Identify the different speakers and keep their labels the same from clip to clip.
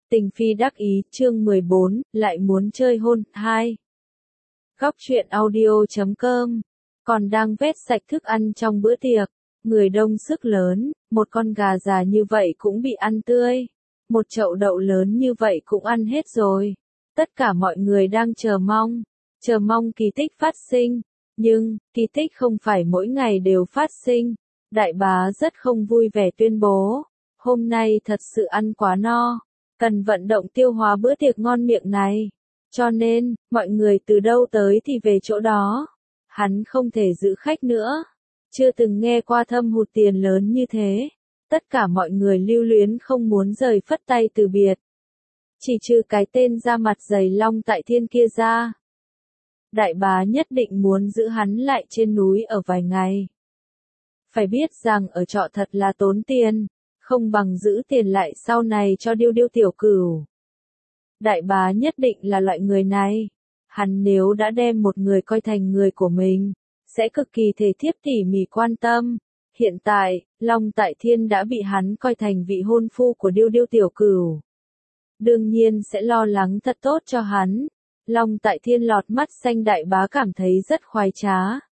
Speaker 1: Tình phi đắc ý, chương 14, lại muốn chơi hôn, 2. Góc truyện audio.com. Còn đang vét sạch thức ăn trong bữa tiệc, người đông sức lớn, một con gà già như vậy cũng bị ăn tươi, một chậu đậu lớn như vậy cũng ăn hết rồi. Tất cả mọi người đang chờ mong kỳ tích phát sinh, nhưng, kỳ tích không phải mỗi ngày đều phát sinh. Đại bá rất không vui vẻ tuyên bố, hôm nay thật sự ăn quá no, cần vận động tiêu hóa bữa tiệc ngon miệng này. Cho nên, mọi người từ đâu tới thì về chỗ đó. Hắn không thể giữ khách nữa. Chưa từng nghe qua thâm hụt tiền lớn như thế. Tất cả mọi người lưu luyến không muốn rời phất tay từ biệt. Chỉ trừ cái tên ra mặt dày Long Tại Thiên kia ra. Đại bá nhất định muốn giữ hắn lại trên núi ở vài ngày. Phải biết rằng ở trọ thật là tốn tiền, không bằng giữ tiền lại sau này cho Điêu Điêu tiểu cửu. Đại bá nhất định là loại người này. Hắn nếu đã đem một người coi thành người của mình, sẽ cực kỳ thể thiếp tỉ mỉ quan tâm. Hiện tại, Long Tại Thiên đã bị hắn coi thành vị hôn phu của Điêu Điêu tiểu cửu. Đương nhiên sẽ lo lắng thật tốt cho hắn. Long Tại Thiên lọt mắt xanh đại bá cảm thấy rất khoái trá.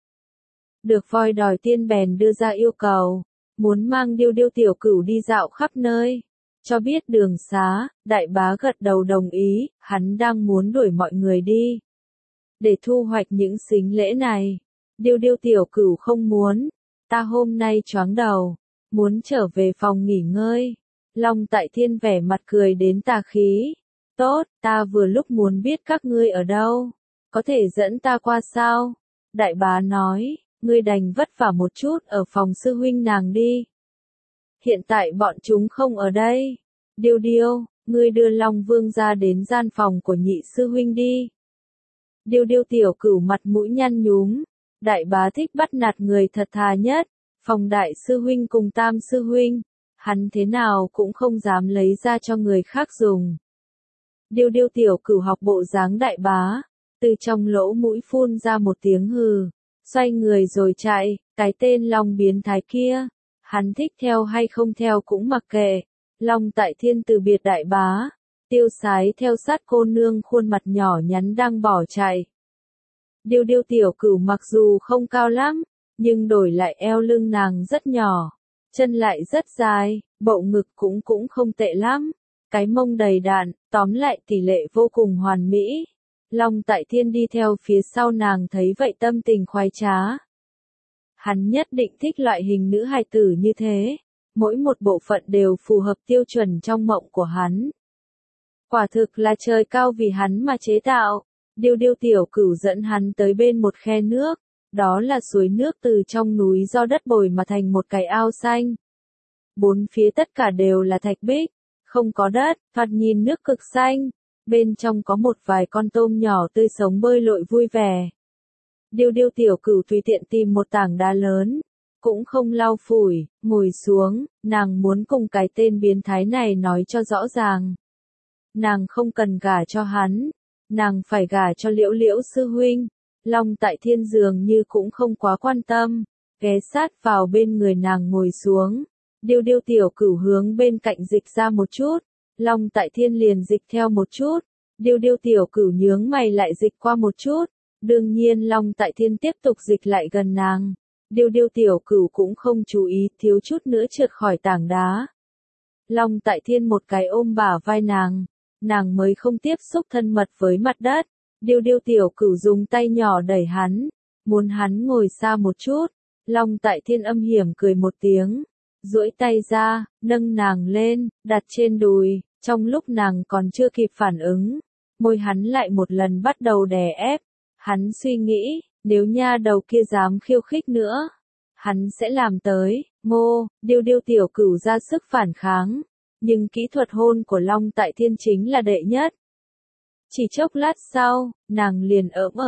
Speaker 1: Được voi đòi tiên bèn đưa ra yêu cầu, muốn mang Điêu Điêu tiểu cửu đi dạo khắp nơi, cho biết đường xá. Đại bá gật đầu đồng ý, hắn đang muốn đuổi mọi người đi, để thu hoạch những sính lễ này. Điêu Điêu tiểu cửu không muốn, ta hôm nay choáng đầu, muốn trở về phòng nghỉ ngơi. Long Tại Thiên vẻ mặt cười đến tà khí, tốt, ta vừa lúc muốn biết các ngươi ở đâu, có thể dẫn ta qua sao? Đại bá nói, ngươi đành vất vả một chút ở phòng sư huynh nàng đi. Hiện tại bọn chúng không ở đây. Điêu Điêu, ngươi đưa Long Vương ra đến gian phòng của nhị sư huynh đi. Điêu Điêu tiểu cửu mặt mũi nhăn nhúm, đại bá thích bắt nạt người thật thà nhất, phòng đại sư huynh cùng tam sư huynh, hắn thế nào cũng không dám lấy ra cho người khác dùng. Điêu Điêu tiểu cửu học bộ dáng đại bá, từ trong lỗ mũi phun ra một tiếng hừ, xoay người rồi chạy. Cái tên Long biến thái kia, hắn thích theo hay không theo cũng mặc kệ. Long Tại Thiên từ biệt đại bá, tiêu sái theo sát cô nương khuôn mặt nhỏ nhắn đang bỏ chạy. Điêu Điêu tiểu cửu mặc dù không cao lắm, nhưng đổi lại eo lưng nàng rất nhỏ, chân lại rất dài, bộ ngực cũng không tệ lắm, cái mông đầy đặn, tóm lại tỷ lệ vô cùng hoàn mỹ. Long Tại Thiên đi theo phía sau nàng thấy vậy tâm tình khoái trá. Hắn nhất định thích loại hình nữ hài tử như thế, mỗi một bộ phận đều phù hợp tiêu chuẩn trong mộng của hắn. Quả thực là trời cao vì hắn mà chế tạo. Điêu Điêu tiểu cửu dẫn hắn tới bên một khe nước, đó là suối nước từ trong núi do đất bồi mà thành một cái ao xanh. Bốn phía tất cả đều là thạch bích, không có đất, thoạt nhìn nước cực xanh, bên trong có một vài con tôm nhỏ tươi sống bơi lội vui vẻ. Điêu Điêu tiểu cửu tùy tiện tìm một tảng đá lớn, cũng không lau phủi, ngồi xuống, nàng muốn cùng cái tên biến thái này nói cho rõ ràng. Nàng không cần gả cho hắn, nàng phải gả cho Liễu Liễu sư huynh. Long Tại Thiên dường như cũng không quá quan tâm, ghé sát vào bên người nàng ngồi xuống. Điêu Điêu tiểu cửu hướng bên cạnh dịch ra một chút, Long Tại Thiên liền dịch theo một chút. Điêu Điêu tiểu cửu nhướng mày lại dịch qua một chút, đương nhiên Long Tại Thiên tiếp tục dịch lại gần nàng. Điêu Điêu tiểu cửu cũng không chú ý, thiếu chút nữa trượt khỏi tảng đá. Long Tại Thiên một cái ôm bả vai nàng mới không tiếp xúc thân mật với mặt đất. Điêu Điêu tiểu cửu dùng tay nhỏ đẩy hắn, muốn hắn ngồi xa một chút. Long Tại Thiên âm hiểm cười một tiếng, duỗi tay ra, nâng nàng lên, đặt trên đùi. Trong lúc nàng còn chưa kịp phản ứng, môi hắn lại một lần bắt đầu đè ép. Hắn suy nghĩ, nếu nha đầu kia dám khiêu khích nữa, hắn sẽ làm tới. Ngô, Điêu Điêu tiểu cửu ra sức phản kháng, nhưng kỹ thuật hôn của Long Tại Thiên chính là đệ nhất. Chỉ chốc lát sau, nàng liền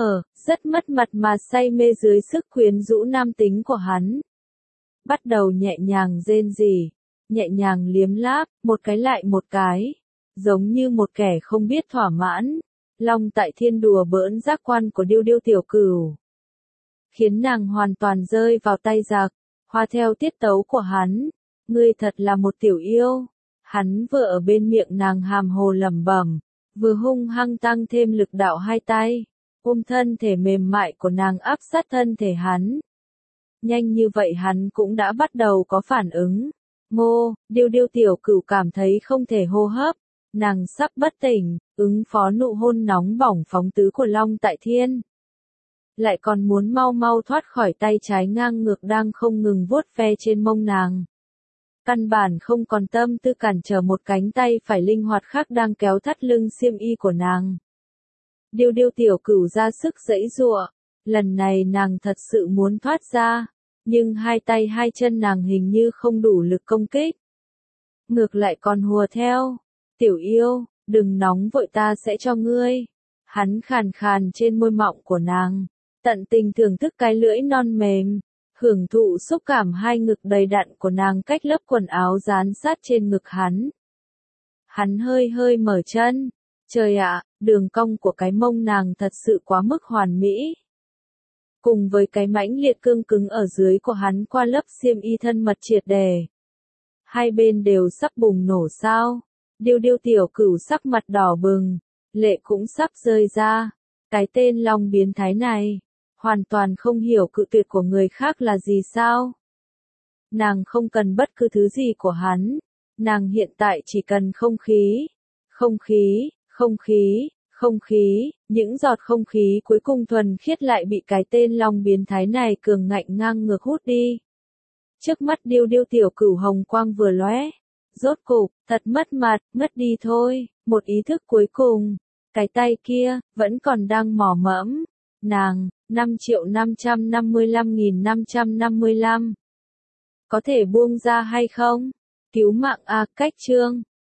Speaker 1: rất mất mặt mà say mê dưới sức quyến rũ nam tính của hắn. Bắt đầu nhẹ nhàng rên rỉ, nhẹ nhàng liếm láp, một cái lại một cái, giống như một kẻ không biết thỏa mãn. Long Tại Thiên đùa bỡn giác quan của Điêu Điêu tiểu cửu, khiến nàng hoàn toàn rơi vào tay giặc, hòa theo tiết tấu của hắn. Ngươi thật là một tiểu yêu. Hắn vừa ở bên miệng nàng hàm hồ lẩm bẩm, vừa hung hăng tăng thêm lực đạo hai tay, ôm thân thể mềm mại của nàng áp sát thân thể hắn. Nhanh như vậy hắn cũng đã bắt đầu có phản ứng. Ngô, Điêu Điêu tiểu cửu cảm thấy không thể hô hấp, nàng sắp bất tỉnh, ứng phó nụ hôn nóng bỏng phóng tứ của Long Tại Thiên. Lại còn muốn mau mau thoát khỏi tay trái ngang ngược đang không ngừng vuốt ve trên mông nàng. Căn bản không còn tâm tư cản trở một cánh tay phải linh hoạt khác đang kéo thắt lưng xiêm y của nàng. Điêu Điêu tiểu cửu ra sức giãy giụa, lần này nàng thật sự muốn thoát ra, nhưng hai tay hai chân nàng hình như không đủ lực công kích. Ngược lại còn hùa theo, tiểu yêu, đừng nóng vội ta sẽ cho ngươi. Hắn khàn khàn trên môi mọng của nàng, tận tình thưởng thức cái lưỡi non mềm, hưởng thụ xúc cảm hai ngực đầy đặn của nàng cách lớp quần áo dán sát trên ngực hắn. Hắn hơi hơi mở chân, trời ạ, đường cong của cái mông nàng thật sự quá mức hoàn mỹ. Cùng với cái mãnh liệt cương cứng ở dưới của hắn qua lớp xiêm y thân mật triệt đề. Hai bên đều sắp bùng nổ sao. Điêu Điêu tiểu cửu sắc mặt đỏ bừng, lệ cũng sắp rơi ra. Cái tên Long biến thái này, hoàn toàn không hiểu cự tuyệt của người khác là gì sao. Nàng không cần bất cứ thứ gì của hắn, nàng hiện tại chỉ cần không khí. Không khí, không khí, không khí, những giọt không khí cuối cùng thuần khiết lại bị cái tên Long biến thái này cường ngạnh ngang ngược hút đi. Trước mắt Điêu Điêu tiểu cửu hồng quang vừa lóe, rốt cục, thật mất mặt, mất đi thôi, một ý thức cuối cùng, cái tay kia, vẫn còn đang mò mẫm, nàng, 5.555.555. Có thể buông ra hay không? Cứu mạng a, cách chương.